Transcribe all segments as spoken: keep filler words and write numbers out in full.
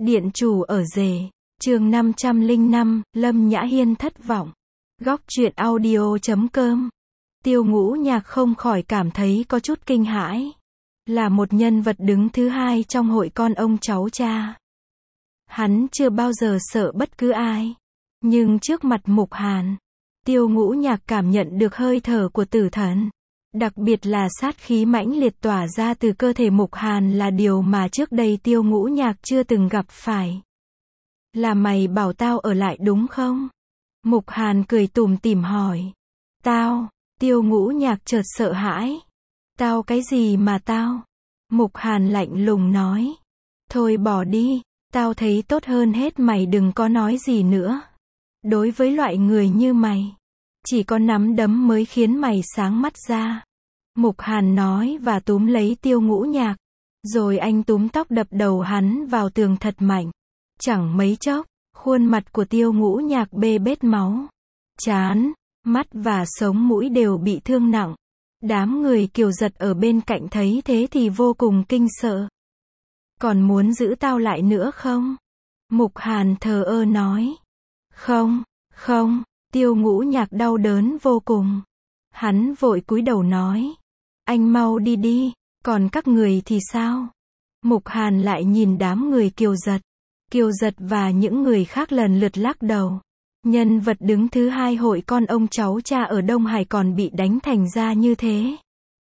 Điện chủ ở rể, chương năm trăm lẻ năm, Lâm Nhã Hiên thất vọng. Góc truyện audio chấm com. Tiêu Ngũ Nhạc không khỏi cảm thấy có chút kinh hãi. Là một nhân vật đứng thứ hai trong hội con ông cháu cha. Hắn chưa bao giờ sợ bất cứ ai. Nhưng trước mặt Mục Hàn, Tiêu Ngũ Nhạc cảm nhận được hơi thở của tử thần. Đặc biệt là sát khí mãnh liệt tỏa ra từ cơ thể Mục Hàn là điều mà trước đây Tiêu Ngũ Nhạc chưa từng gặp phải. Là mày bảo tao ở lại đúng không? Mục Hàn cười tủm tỉm hỏi. Tao, Tiêu Ngũ Nhạc chợt sợ hãi. Tao cái gì mà tao? Mục Hàn lạnh lùng nói. Thôi bỏ đi, tao thấy tốt hơn hết mày đừng có nói gì nữa. Đối với loại người như mày, chỉ có nắm đấm mới khiến mày sáng mắt ra. Mục Hàn nói và túm lấy Tiêu Ngũ Nhạc. Rồi anh túm tóc đập đầu hắn vào tường thật mạnh. Chẳng mấy chốc, khuôn mặt của Tiêu Ngũ Nhạc bê bết máu. Trán, mắt và sống mũi đều bị thương nặng. Đám người Kiều Giật ở bên cạnh thấy thế thì vô cùng kinh sợ. Còn muốn giữ tao lại nữa không? Mục Hàn thờ ơ nói. Không, không. Tiêu Ngũ Nhạc đau đớn vô cùng. Hắn vội cúi đầu nói. Anh mau đi đi, còn các người thì sao? Mục Hàn lại nhìn đám người Kiều Giật. Kiều Giật và những người khác lần lượt lắc đầu. Nhân vật đứng thứ hai hội con ông cháu cha ở Đông Hải còn bị đánh thành ra như thế.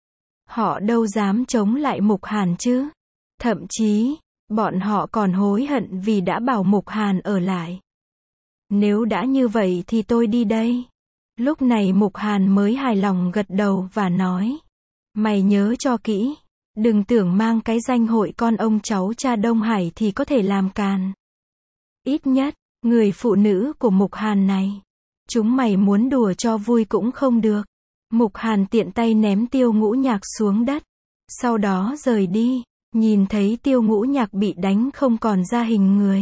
Họ đâu dám chống lại Mục Hàn chứ. Thậm chí, bọn họ còn hối hận vì đã bảo Mục Hàn ở lại. Nếu đã như vậy thì tôi đi đây. Lúc này Mục Hàn mới hài lòng gật đầu và nói. Mày nhớ cho kỹ. Đừng tưởng mang cái danh hội con ông cháu cha Đông Hải thì có thể làm càn. Ít nhất, người phụ nữ của Mục Hàn này, chúng mày muốn đùa cho vui cũng không được. Mục Hàn tiện tay ném Tiêu Ngũ Nhạc xuống đất. Sau đó rời đi. Nhìn thấy Tiêu Ngũ Nhạc bị đánh không còn ra hình người.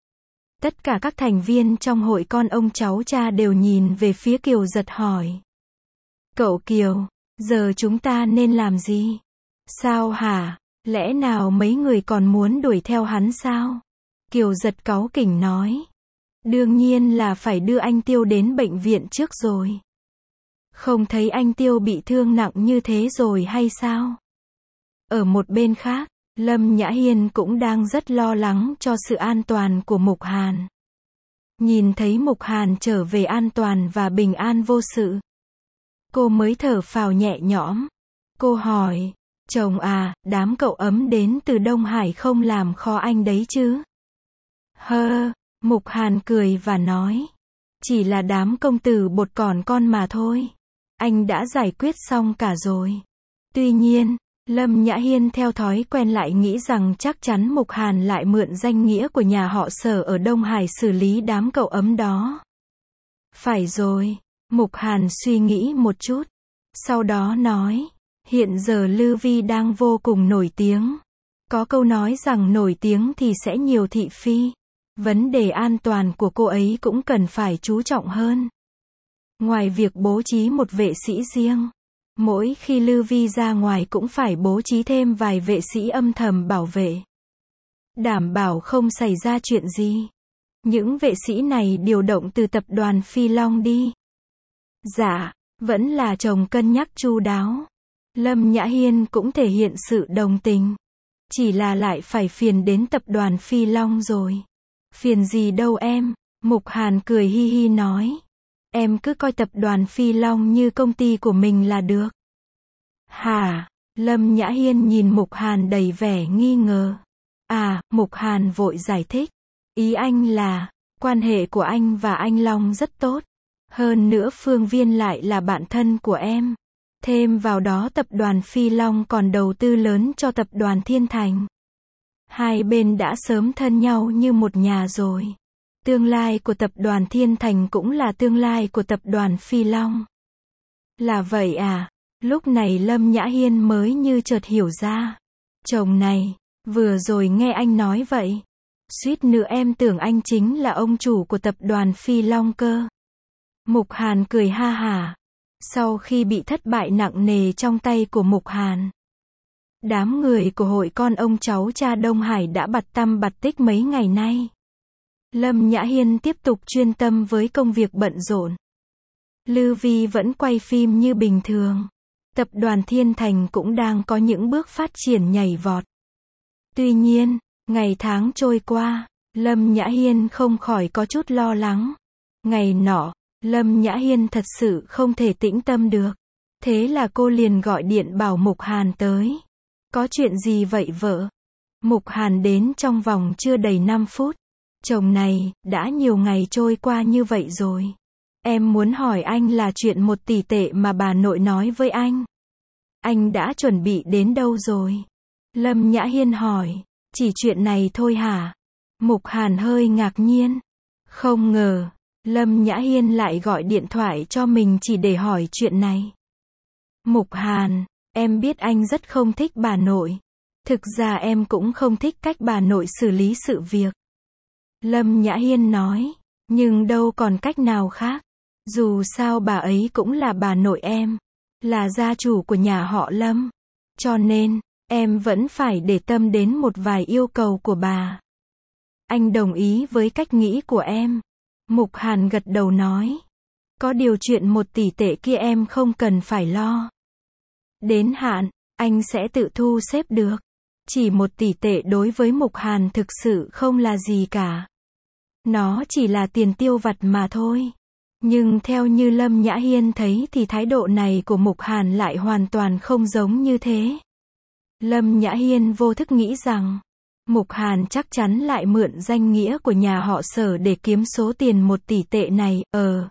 Tất cả các thành viên trong hội con ông cháu cha đều nhìn về phía Kiều Giật hỏi. Cậu Kiều, giờ chúng ta nên làm gì? Sao hả? Lẽ nào mấy người còn muốn đuổi theo hắn sao? Kiều Giật cáu kỉnh nói. Đương nhiên là phải đưa anh Tiêu đến bệnh viện trước rồi. Không thấy anh Tiêu bị thương nặng như thế rồi hay sao? Ở một bên khác, Lâm Nhã Hiên cũng đang rất lo lắng cho sự an toàn của Mục Hàn. Nhìn thấy Mục Hàn trở về an toàn và bình an vô sự, cô mới thở phào nhẹ nhõm. Cô hỏi, chồng à, đám cậu ấm đến từ Đông Hải không làm khó anh đấy chứ? Hơ, Mục Hàn cười và nói. Chỉ là đám công tử bột còn con mà thôi. Anh đã giải quyết xong cả rồi. Tuy nhiên, Lâm Nhã Hiên theo thói quen lại nghĩ rằng chắc chắn Mục Hàn lại mượn danh nghĩa của nhà họ Sở ở Đông Hải xử lý đám cậu ấm đó. Phải rồi, Mục Hàn suy nghĩ một chút. Sau đó nói, hiện giờ Lư Vi đang vô cùng nổi tiếng. Có câu nói rằng nổi tiếng thì sẽ nhiều thị phi. Vấn đề an toàn của cô ấy cũng cần phải chú trọng hơn. Ngoài việc bố trí một vệ sĩ riêng, mỗi khi Lư Vi ra ngoài cũng phải bố trí thêm vài vệ sĩ âm thầm bảo vệ. Đảm bảo không xảy ra chuyện gì. Những vệ sĩ này điều động từ tập đoàn Phi Long đi. Dạ, vẫn là chồng cân nhắc chu đáo. Lâm Nhã Hiên cũng thể hiện sự đồng tình. Chỉ là lại phải phiền đến tập đoàn Phi Long rồi. Phiền gì đâu em, Mục Hàn cười hi hi nói. Em cứ coi tập đoàn Phi Long như công ty của mình là được. Hả? Lâm Nhã Hiên nhìn Mục Hàn đầy vẻ nghi ngờ. À, Mục Hàn vội giải thích. Ý anh là, quan hệ của anh và anh Long rất tốt. Hơn nữa Phương Viên lại là bạn thân của em. Thêm vào đó tập đoàn Phi Long còn đầu tư lớn cho tập đoàn Thiên Thành. Hai bên đã sớm thân nhau như một nhà rồi. Tương lai của tập đoàn Thiên Thành cũng là tương lai của tập đoàn Phi Long. Là vậy à? Lúc này Lâm Nhã Hiên mới như chợt hiểu ra. Chồng này, vừa rồi nghe anh nói vậy. Suýt nữa em tưởng anh chính là ông chủ của tập đoàn Phi Long cơ. Mục Hàn cười ha hả. Sau khi bị thất bại nặng nề trong tay của Mục Hàn, Đám người của hội con ông cháu cha Đông Hải đã bặt tăm bặt tích mấy ngày nay. Lâm Nhã Hiên tiếp tục chuyên tâm với công việc bận rộn. Lư Vi vẫn quay phim như bình thường. Tập đoàn Thiên Thành cũng đang có những bước phát triển nhảy vọt. Tuy nhiên, ngày tháng trôi qua, Lâm Nhã Hiên không khỏi có chút lo lắng. Ngày nọ, Lâm Nhã Hiên thật sự không thể tĩnh tâm được. Thế là cô liền gọi điện bảo Mục Hàn tới. Có chuyện gì vậy vợ? Mục Hàn đến trong vòng chưa đầy năm phút. Chồng này, đã nhiều ngày trôi qua như vậy rồi. Em muốn hỏi anh là chuyện một tỷ tệ mà bà nội nói với anh. Anh đã chuẩn bị đến đâu rồi? Lâm Nhã Hiên hỏi. Chỉ chuyện này thôi hả? Mục Hàn hơi ngạc nhiên. Không ngờ, Lâm Nhã Hiên lại gọi điện thoại cho mình chỉ để hỏi chuyện này. Mục Hàn, em biết anh rất không thích bà nội. Thực ra em cũng không thích cách bà nội xử lý sự việc. Lâm Nhã Hiên nói. Nhưng đâu còn cách nào khác. Dù sao bà ấy cũng là bà nội em. Là gia chủ của nhà họ Lâm. Cho nên, em vẫn phải để tâm đến một vài yêu cầu của bà. Anh đồng ý với cách nghĩ của em. Mục Hàn gật đầu nói. Có điều chuyện một tỷ tệ kia em không cần phải lo. Đến hạn, anh sẽ tự thu xếp được. Chỉ một tỷ tệ đối với Mục Hàn thực sự không là gì cả. Nó chỉ là tiền tiêu vặt mà thôi. Nhưng theo như Lâm Nhã Hiên thấy thì thái độ này của Mục Hàn lại hoàn toàn không giống như thế. Lâm Nhã Hiên vô thức nghĩ rằng, Mục Hàn chắc chắn lại mượn danh nghĩa của nhà họ Sở để kiếm số tiền một tỷ tệ này, ờ.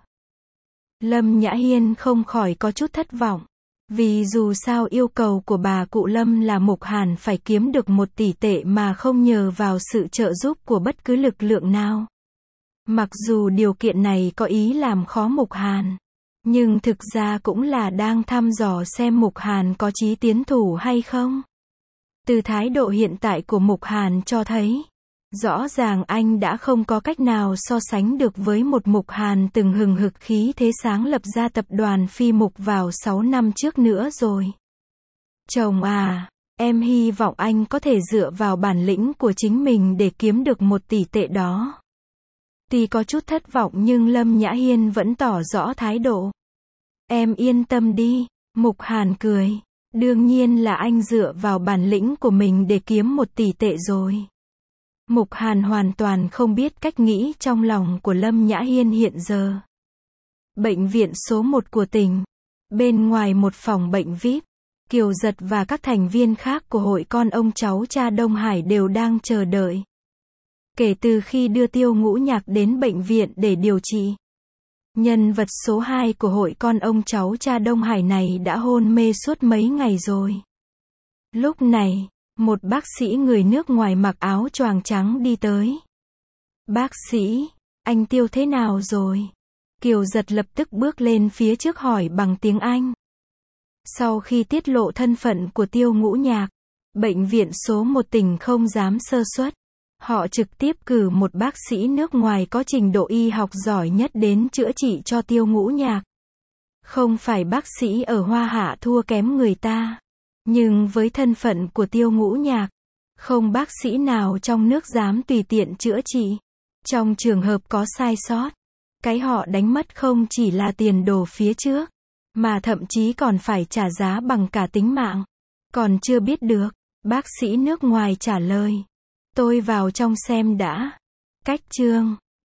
Lâm Nhã Hiên không khỏi có chút thất vọng. Vì dù sao yêu cầu của bà cụ Lâm là Mục Hàn phải kiếm được một tỷ tệ mà không nhờ vào sự trợ giúp của bất cứ lực lượng nào. Mặc dù điều kiện này có ý làm khó Mục Hàn, nhưng thực ra cũng là đang thăm dò xem Mục Hàn có chí tiến thủ hay không. Từ thái độ hiện tại của Mục Hàn cho thấy, rõ ràng anh đã không có cách nào so sánh được với một Mục Hàn từng hừng hực khí thế sáng lập ra tập đoàn Phi Mục vào sáu năm trước nữa rồi. Chồng à, em hy vọng anh có thể dựa vào bản lĩnh của chính mình để kiếm được một tỷ tệ đó. Tuy có chút thất vọng nhưng Lâm Nhã Hiên vẫn tỏ rõ thái độ. Em yên tâm đi, Mục Hàn cười. Đương nhiên là anh dựa vào bản lĩnh của mình để kiếm một tỷ tệ rồi. Mục Hàn hoàn toàn không biết cách nghĩ trong lòng của Lâm Nhã Hiên hiện giờ. Bệnh viện số một của tỉnh. Bên ngoài một phòng bệnh vi ai pi, Kiều Giật và các thành viên khác của hội con ông cháu cha Đông Hải đều đang chờ đợi. Kể từ khi đưa Tiêu Ngũ Nhạc đến bệnh viện để điều trị, nhân vật số hai của hội con ông cháu cha Đông Hải này đã hôn mê suốt mấy ngày rồi. Lúc này, một bác sĩ người nước ngoài mặc áo choàng trắng đi tới. Bác sĩ, anh Tiêu thế nào rồi? Kiều Giật lập tức bước lên phía trước hỏi bằng tiếng Anh. Sau khi tiết lộ thân phận của Tiêu Ngũ Nhạc, bệnh viện số một tỉnh không dám sơ suất. Họ trực tiếp cử một bác sĩ nước ngoài có trình độ y học giỏi nhất đến chữa trị cho Tiêu Ngũ Nhạc. Không phải bác sĩ ở Hoa Hạ thua kém người ta. Nhưng với thân phận của Tiêu Ngũ Nhạc, không bác sĩ nào trong nước dám tùy tiện chữa trị. Trong trường hợp có sai sót, cái họ đánh mất không chỉ là tiền đồ phía trước, mà thậm chí còn phải trả giá bằng cả tính mạng. Còn chưa biết được, bác sĩ nước ngoài trả lời. Tôi vào trong xem đã. Cách chương